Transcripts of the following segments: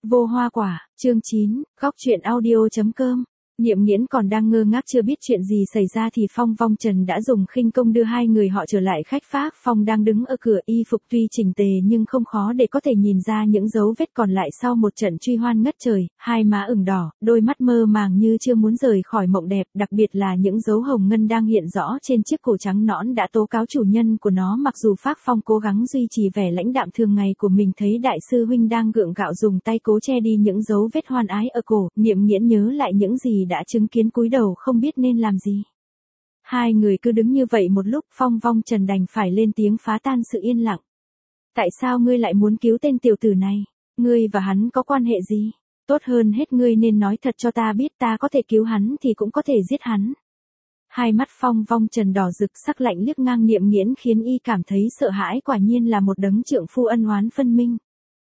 Vô hoa quả, chương 9, góc truyện audio.com. Niệm Nghiễn còn đang ngơ ngác chưa biết chuyện gì xảy ra thì Phong Vong Trần đã dùng khinh công đưa hai người họ trở lại khách Phác Phong đang đứng ở cửa, y phục tuy chỉnh tề nhưng không khó để có thể nhìn ra những dấu vết còn lại sau một trận truy hoan ngất trời, hai má ửng đỏ, đôi mắt mơ màng như chưa muốn rời khỏi mộng đẹp, đặc biệt là những dấu hồng ngân đang hiện rõ trên chiếc cổ trắng nõn đã tố cáo chủ nhân của nó. Mặc dù Phác Phong cố gắng duy trì vẻ lãnh đạm thường ngày của mình, thấy đại sư huynh đang gượng gạo dùng tay cố che đi những dấu vết hoan ái ở cổ, Niệm Nghiễn nhớ lại những gì đã chứng kiến, cúi đầu không biết nên làm gì. Hai người cứ đứng như vậy một lúc, Phong Vong Trần đành phải lên tiếng phá tan sự yên lặng. Tại sao ngươi lại muốn cứu tên tiểu tử này? Ngươi và hắn có quan hệ gì? Tốt hơn hết ngươi nên nói thật cho ta biết, ta có thể cứu hắn thì cũng có thể giết hắn. Hai mắt Phong Vong Trần đỏ rực, sắc lạnh liếc ngang Niệm Nghiễn khiến y cảm thấy sợ hãi, quả nhiên là một đấng trượng phu ân oán phân minh.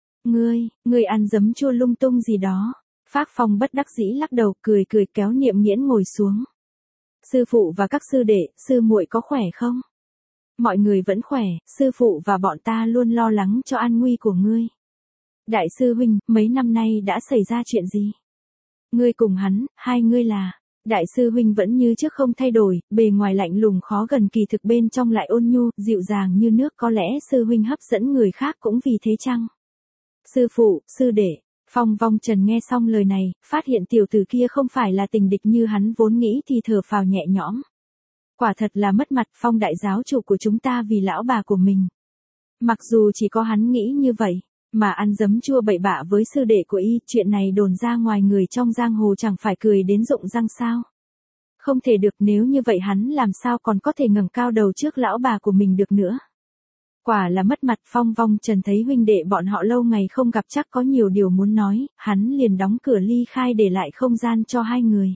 Ngươi ăn giấm chua lung tung gì đó. Phác Phong bất đắc dĩ lắc đầu, cười kéo Niệm Nghiễn ngồi xuống. Sư phụ và các sư đệ, sư muội có khỏe không? Mọi người vẫn khỏe, sư phụ và bọn ta luôn lo lắng cho an nguy của ngươi. Đại sư huynh, mấy năm nay đã xảy ra chuyện gì? Ngươi cùng hắn, hai ngươi là... Đại sư huynh vẫn như trước không thay đổi, bề ngoài lạnh lùng khó gần, kỳ thực bên trong lại ôn nhu, dịu dàng như nước. Có lẽ sư huynh hấp dẫn người khác cũng vì thế chăng? Sư phụ, sư đệ. Phong Vong Trần nghe xong lời này, phát hiện tiểu tử kia không phải là tình địch như hắn vốn nghĩ thì thở phào nhẹ nhõm. Quả thật là mất mặt Phong đại giáo chủ của chúng ta vì lão bà của mình. Mặc dù chỉ có hắn nghĩ như vậy, mà ăn giấm chua bậy bạ với sư đệ của y, chuyện này đồn ra ngoài người trong giang hồ chẳng phải cười đến rụng răng sao? Không thể được, nếu như vậy hắn làm sao còn có thể ngẩng cao đầu trước lão bà của mình được nữa. Quả là mất mặt. Phong Vong Trần thấy huynh đệ bọn họ lâu ngày không gặp chắc có nhiều điều muốn nói, hắn liền đóng cửa ly khai để lại không gian cho hai người.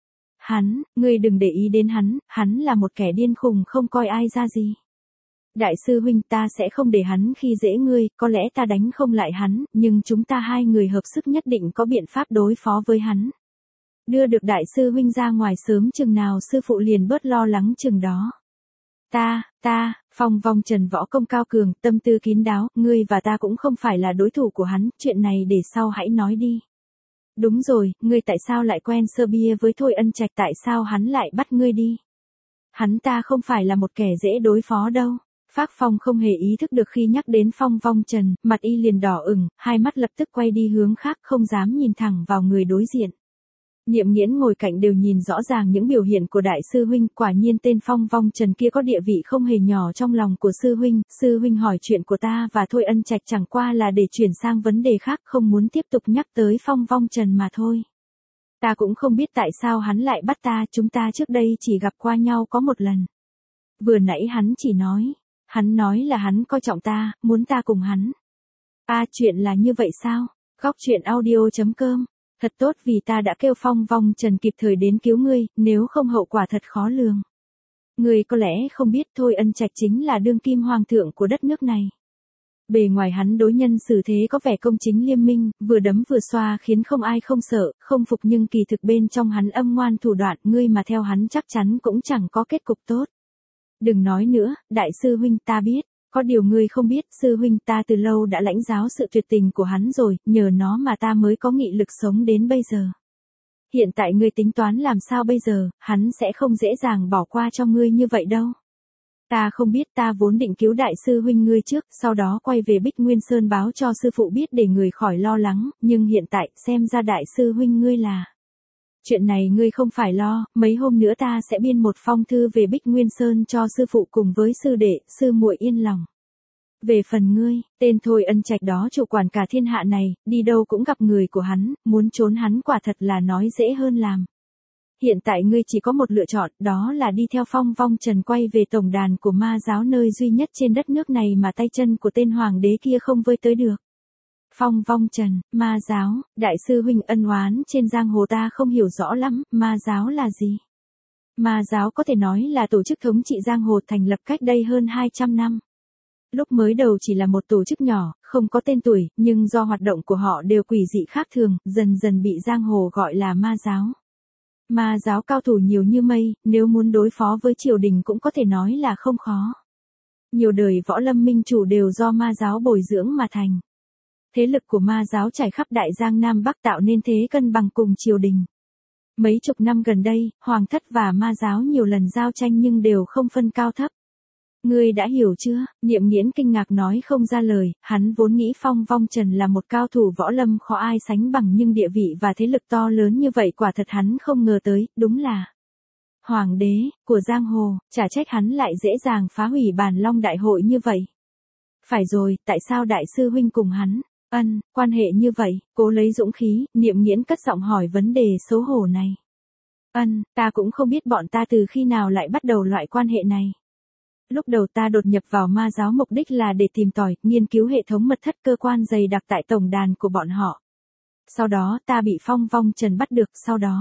Ngươi đừng để ý đến hắn là một kẻ điên khùng không coi ai ra gì. Đại sư huynh, ta sẽ không để hắn khi dễ ngươi, có lẽ ta đánh không lại hắn, nhưng chúng ta hai người hợp sức nhất định có biện pháp đối phó với hắn. Đưa được đại sư huynh ra ngoài sớm chừng nào sư phụ liền bớt lo lắng chừng đó. Phong Vong Trần võ công cao cường, tâm tư kín đáo, ngươi và ta cũng không phải là đối thủ của hắn, chuyện này để sau hãy nói đi. Đúng rồi, ngươi tại sao lại quen sơ bia với Thôi Ân Trạch, tại sao hắn lại bắt ngươi đi? Hắn ta không phải là một kẻ dễ đối phó đâu. Phác Phong không hề ý thức được khi nhắc đến Phong Vong Trần, mặt y liền đỏ ửng, hai mắt lập tức quay đi hướng khác, không dám nhìn thẳng vào người đối diện. Niệm Nghiễn ngồi cạnh đều nhìn rõ ràng những biểu hiện của đại sư huynh, quả nhiên tên Phong Vong Trần kia có địa vị không hề nhỏ trong lòng của sư huynh hỏi chuyện của ta và Thôi Ân Trạch chẳng qua là để chuyển sang vấn đề khác, không muốn tiếp tục nhắc tới Phong Vong Trần mà thôi. Ta cũng không biết tại sao hắn lại bắt ta, chúng ta trước đây chỉ gặp qua nhau có một lần. Vừa nãy hắn nói là hắn coi trọng ta, muốn ta cùng hắn. Chuyện là như vậy sao? Góc truyện audio.com. Thật tốt vì ta đã kêu Phong Vong Trần kịp thời đến cứu ngươi, nếu không hậu quả thật khó lường. Ngươi có lẽ không biết, Thôi Ân Trạch chính là đương kim hoàng thượng của đất nước này. Bề ngoài hắn đối nhân xử thế có vẻ công chính liêm minh, vừa đấm vừa xoa khiến không ai không sợ, không phục, nhưng kỳ thực bên trong hắn âm ngoan thủ đoạn, ngươi mà theo hắn chắc chắn cũng chẳng có kết cục tốt. Đừng nói nữa, đại sư huynh, ta biết. Có điều ngươi không biết, sư huynh ta từ lâu đã lãnh giáo sự tuyệt tình của hắn rồi, nhờ nó mà ta mới có nghị lực sống đến bây giờ. Hiện tại ngươi tính toán làm sao bây giờ, hắn sẽ không dễ dàng bỏ qua cho ngươi như vậy đâu. Ta không biết, ta vốn định cứu đại sư huynh ngươi trước, sau đó quay về Bích Nguyên Sơn báo cho sư phụ biết để người khỏi lo lắng, nhưng hiện tại, xem ra đại sư huynh ngươi là... Chuyện này ngươi không phải lo, mấy hôm nữa ta sẽ biên một phong thư về Bích Nguyên Sơn cho sư phụ cùng với sư đệ, sư muội yên lòng. Về phần ngươi, tên Thôi Ân Trạch đó chủ quản cả thiên hạ này, đi đâu cũng gặp người của hắn, muốn trốn hắn quả thật là nói dễ hơn làm. Hiện tại ngươi chỉ có một lựa chọn, đó là đi theo Phong Vong Trần quay về tổng đàn của ma giáo, nơi duy nhất trên đất nước này mà tay chân của tên hoàng đế kia không với tới được. Phong Vong Trần, ma giáo, đại sư huynh, ân oán trên giang hồ ta không hiểu rõ lắm, ma giáo là gì? Ma giáo có thể nói là tổ chức thống trị giang hồ, thành lập cách đây hơn 200 năm. Lúc mới đầu chỉ là một tổ chức nhỏ, không có tên tuổi, nhưng do hoạt động của họ đều quỷ dị khác thường, dần dần bị giang hồ gọi là ma giáo. Ma giáo cao thủ nhiều như mây, nếu muốn đối phó với triều đình cũng có thể nói là không khó. Nhiều đời võ lâm minh chủ đều do ma giáo bồi dưỡng mà thành. Thế lực của ma giáo trải khắp Đại Giang Nam Bắc tạo nên thế cân bằng cùng triều đình. Mấy chục năm gần đây, hoàng thất và ma giáo nhiều lần giao tranh nhưng đều không phân cao thấp. Ngươi đã hiểu chưa? Niệm Nghiễn kinh ngạc nói không ra lời, hắn vốn nghĩ Phong Vong Trần là một cao thủ võ lâm khó ai sánh bằng nhưng địa vị và thế lực to lớn như vậy quả thật hắn không ngờ tới, đúng là hoàng đế của giang hồ, chả trách hắn lại dễ dàng phá hủy Bàn Long đại hội như vậy. Phải rồi, tại sao đại sư huynh cùng hắn? Quan hệ như vậy, cố lấy dũng khí, Niệm Nghiễn cất giọng hỏi vấn đề xấu hổ này. Ta cũng không biết bọn ta từ khi nào lại bắt đầu loại quan hệ này. Lúc đầu ta đột nhập vào ma giáo mục đích là để tìm tòi, nghiên cứu hệ thống mật thất cơ quan dày đặc tại tổng đàn của bọn họ. Sau đó ta bị Phong Vong Trần bắt được,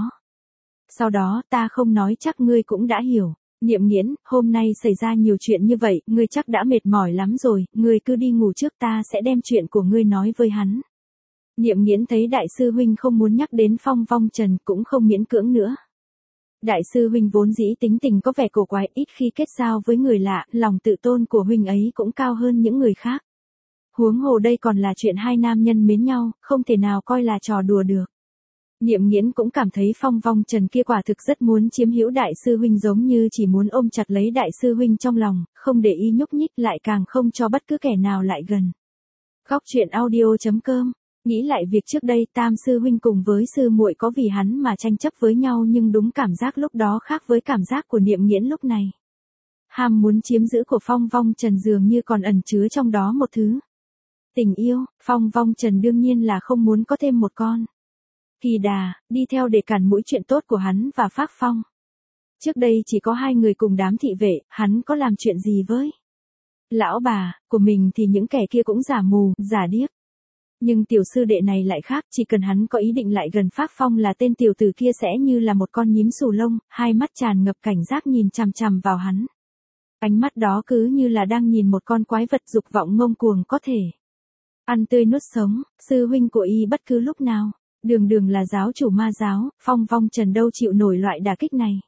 sau đó ta không nói chắc ngươi cũng đã hiểu. Niệm Nghiễn, hôm nay xảy ra nhiều chuyện như vậy, ngươi chắc đã mệt mỏi lắm rồi, ngươi cứ đi ngủ trước, ta sẽ đem chuyện của ngươi nói với hắn. Niệm Nghiễn thấy đại sư huynh không muốn nhắc đến Phong Vong Trần cũng không miễn cưỡng nữa. Đại sư huynh vốn dĩ tính tình có vẻ cổ quái, ít khi kết giao với người lạ, lòng tự tôn của huynh ấy cũng cao hơn những người khác. Huống hồ đây còn là chuyện hai nam nhân mến nhau, không thể nào coi là trò đùa được. Niệm Nghiễn cũng cảm thấy Phong Vong Trần kia quả thực rất muốn chiếm hữu đại sư huynh, giống như chỉ muốn ôm chặt lấy đại sư huynh trong lòng, không để ý nhúc nhích, lại càng không cho bất cứ kẻ nào lại gần. Góc truyện audio.com. Nghĩ lại việc trước đây Tam sư huynh cùng với sư muội có vì hắn mà tranh chấp với nhau, nhưng đúng cảm giác lúc đó khác với cảm giác của Niệm Nghiễn lúc này. Ham muốn chiếm giữ của Phong Vong Trần dường như còn ẩn chứa trong đó một thứ tình yêu. Phong Vong Trần đương nhiên là không muốn có thêm một con kỳ đà đi theo để cản mũi chuyện tốt của hắn và Phác Phong. Trước đây chỉ có hai người cùng đám thị vệ, hắn có làm chuyện gì với lão bà của mình thì những kẻ kia cũng giả mù, giả điếc. Nhưng tiểu sư đệ này lại khác, chỉ cần hắn có ý định lại gần Phác Phong là tên tiểu tử kia sẽ như là một con nhím xù lông, hai mắt tràn ngập cảnh giác nhìn chằm chằm vào hắn. Ánh mắt đó cứ như là đang nhìn một con quái vật dục vọng ngông cuồng có thể ăn tươi nuốt sống. Sư huynh của y bất cứ lúc nào, đường là giáo chủ ma giáo, Phong Vong Trần đâu chịu nổi loại đả kích này.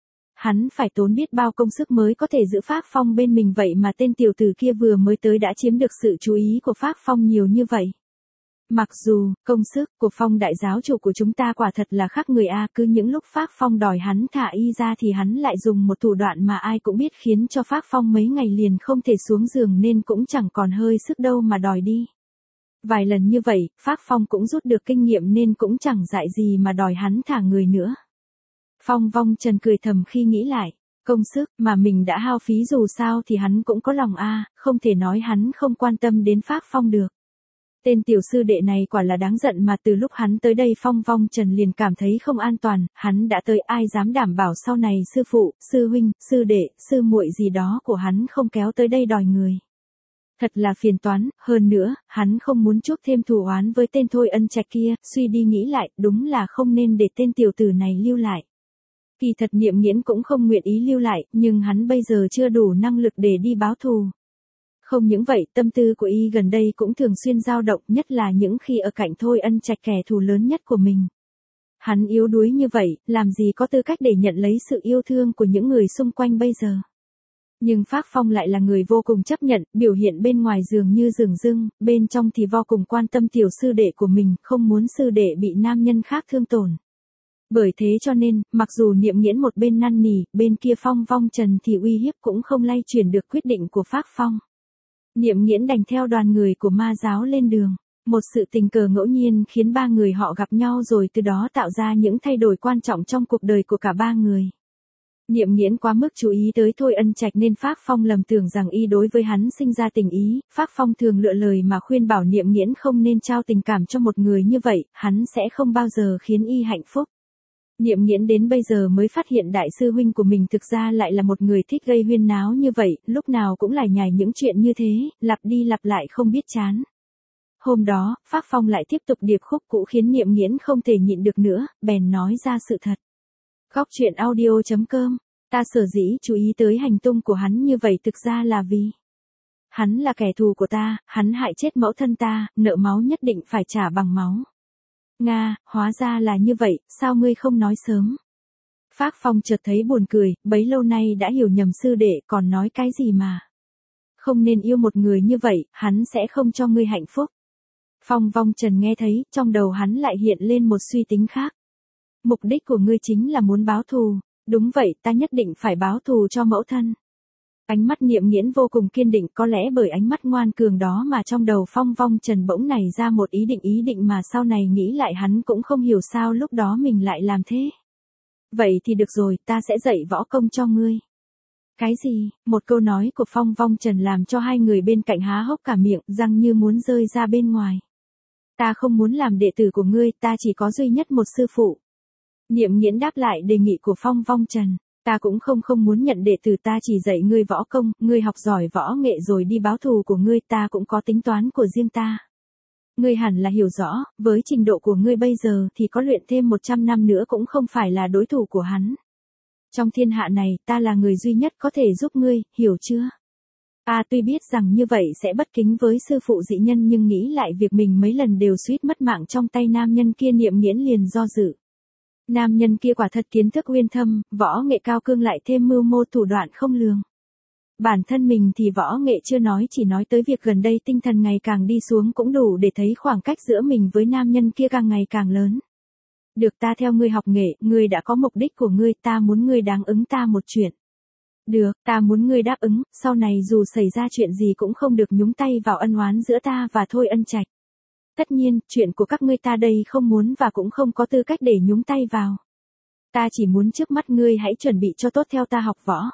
Hắn phải tốn biết bao công sức mới có thể giữ Phác Phong bên mình, vậy mà tên tiểu tử kia vừa mới tới đã chiếm được sự chú ý của Phác Phong nhiều như vậy. Mặc dù, công sức của Phong đại giáo chủ của chúng ta quả thật là khác người a, cứ những lúc Phác Phong đòi hắn thả y ra thì hắn lại dùng một thủ đoạn mà ai cũng biết khiến cho Phác Phong mấy ngày liền không thể xuống giường nên cũng chẳng còn hơi sức đâu mà đòi đi. Vài lần như vậy, Phác Phong cũng rút được kinh nghiệm nên cũng chẳng dại gì mà đòi hắn thả người nữa. Phong Vong Trần cười thầm khi nghĩ lại, công sức mà mình đã hao phí dù sao thì hắn cũng có lòng a, không thể nói hắn không quan tâm đến Phác Phong được. Tên tiểu sư đệ này quả là đáng giận mà từ lúc hắn tới đây Phong Vong Trần liền cảm thấy không an toàn, hắn đã tới ai dám đảm bảo sau này sư phụ, sư huynh, sư đệ, sư muội gì đó của hắn không kéo tới đây đòi người. Thật là phiền toán, hơn nữa, hắn không muốn chuốc thêm thù oán với tên Thôi Ân Trạch kia, suy đi nghĩ lại, đúng là không nên để tên tiểu tử này lưu lại. Kỳ thật Niệm Nghiễn cũng không nguyện ý lưu lại, nhưng hắn bây giờ chưa đủ năng lực để đi báo thù. Không những vậy, tâm tư của y gần đây cũng thường xuyên dao động, nhất là những khi ở cạnh Thôi Ân Trạch, kẻ thù lớn nhất của mình. Hắn yếu đuối như vậy, làm gì có tư cách để nhận lấy sự yêu thương của những người xung quanh bây giờ. Nhưng Phác Phong lại là người vô cùng chấp nhận, biểu hiện bên ngoài dường như dửng dưng, bên trong thì vô cùng quan tâm tiểu sư đệ của mình, không muốn sư đệ bị nam nhân khác thương tổn. Bởi thế cho nên, mặc dù Niệm Nghiễn một bên năn nỉ, bên kia Phong Vong Trần thì uy hiếp cũng không lay chuyển được quyết định của Phác Phong. Niệm Nghiễn đành theo đoàn người của ma giáo lên đường. Một sự tình cờ ngẫu nhiên khiến ba người họ gặp nhau rồi từ đó tạo ra những thay đổi quan trọng trong cuộc đời của cả ba người. Niệm Nghiễn quá mức chú ý tới Thôi Ân Trạch nên Phác Phong lầm tưởng rằng y đối với hắn sinh ra tình ý. Phác Phong thường lựa lời mà khuyên bảo Niệm Nghiễn không nên trao tình cảm cho một người như vậy, hắn sẽ không bao giờ khiến y hạnh phúc. Niệm Nghiễn đến bây giờ mới phát hiện đại sư huynh của mình thực ra lại là một người thích gây huyên náo như vậy, lúc nào cũng lải nhải những chuyện như thế, lặp đi lặp lại không biết chán. Hôm đó, Phác Phong lại tiếp tục điệp khúc cũ khiến Niệm Nghiễn không thể nhịn được nữa, bèn nói ra sự thật. Góc truyện audio.com, ta sở dĩ chú ý tới hành tung của hắn như vậy thực ra là vì hắn là kẻ thù của ta, hắn hại chết mẫu thân ta, nợ máu nhất định phải trả bằng máu. Nga, hóa ra là như vậy, sao ngươi không nói sớm? Phác Phong chợt thấy buồn cười, bấy lâu nay đã hiểu nhầm sư đệ, còn nói cái gì mà không nên yêu một người như vậy, hắn sẽ không cho ngươi hạnh phúc. Phong Vong Trần nghe thấy, trong đầu hắn lại hiện lên một suy tính khác. Mục đích của ngươi chính là muốn báo thù. Đúng vậy, ta nhất định phải báo thù cho mẫu thân. Ánh mắt Niệm Nghiễn vô cùng kiên định, có lẽ bởi ánh mắt ngoan cường đó mà trong đầu Phong Vong Trần bỗng nảy ra một ý định mà sau này nghĩ lại hắn cũng không hiểu sao lúc đó mình lại làm thế. Vậy thì được rồi, ta sẽ dạy võ công cho ngươi. Cái gì? Một câu nói của Phong Vong Trần làm cho hai người bên cạnh há hốc cả miệng, răng như muốn rơi ra bên ngoài. Ta không muốn làm đệ tử của ngươi, ta chỉ có duy nhất một sư phụ. Niệm Nghiễn đáp lại đề nghị của Phong Vong Trần. Ta cũng không muốn nhận đệ tử, ta chỉ dạy ngươi võ công, ngươi học giỏi võ nghệ rồi đi báo thù của ngươi, ta cũng có tính toán của riêng ta. Ngươi hẳn là hiểu rõ, với trình độ của ngươi bây giờ thì có luyện thêm 100 năm nữa cũng không phải là đối thủ của hắn. Trong thiên hạ này, ta là người duy nhất có thể giúp ngươi, hiểu chưa? Tuy biết rằng như vậy sẽ bất kính với sư phụ dị nhân nhưng nghĩ lại việc mình mấy lần đều suýt mất mạng trong tay nam nhân kia, Niệm Nghiễn liền do dự. Nam nhân kia quả thật kiến thức uyên thâm, võ nghệ cao cương lại thêm mưu mô thủ đoạn không lường. Bản thân mình thì võ nghệ chưa nói, chỉ nói tới việc gần đây tinh thần ngày càng đi xuống cũng đủ để thấy khoảng cách giữa mình với nam nhân kia càng ngày càng lớn. Được, ta theo ngươi học nghệ, ngươi đã có mục đích của ngươi, ta muốn ngươi đáp ứng ta một chuyện. Được, ta muốn ngươi đáp ứng, sau này dù xảy ra chuyện gì cũng không được nhúng tay vào ân oán giữa ta và Thôi Ân Trạch. Tất nhiên, chuyện của các ngươi ta đây không muốn và cũng không có tư cách để nhúng tay vào. Ta chỉ muốn trước mắt ngươi hãy chuẩn bị cho tốt theo ta học võ.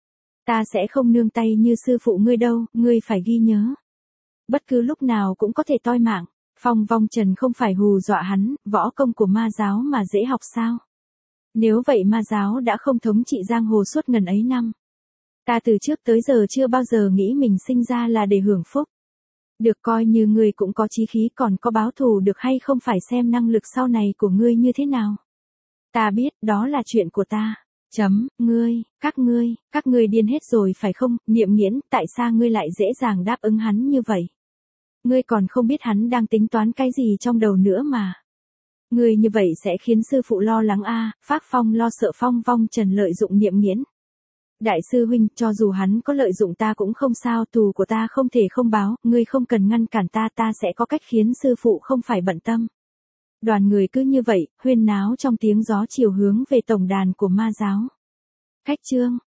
Ta sẽ không nương tay như sư phụ ngươi đâu, ngươi phải ghi nhớ. Bất cứ lúc nào cũng có thể toi mạng. Phong Vong Trần không phải hù dọa hắn, võ công của ma giáo mà dễ học sao? Nếu vậy ma giáo đã không thống trị giang hồ suốt ngần ấy năm. Ta từ trước tới giờ chưa bao giờ nghĩ mình sinh ra là để hưởng phúc. Được, coi như ngươi cũng có chí khí, còn có báo thù được hay không phải xem năng lực sau này của ngươi như thế nào. Ta biết, đó là chuyện của ta. Các ngươi điên hết rồi phải không? Niệm Nghiễn, tại sao ngươi lại dễ dàng đáp ứng hắn như vậy? Ngươi còn không biết hắn đang tính toán cái gì trong đầu nữa mà. Ngươi như vậy sẽ khiến sư phụ lo lắng Phác Phong lo sợ Phong Vong Trần lợi dụng Niệm Nghiễn. Đại sư huynh, cho dù hắn có lợi dụng ta cũng không sao, thù của ta không thể không báo, ngươi không cần ngăn cản ta, ta sẽ có cách khiến sư phụ không phải bận tâm. Đoàn người cứ như vậy, huyên náo trong tiếng gió chiều hướng về tổng đàn của ma giáo. Khách chương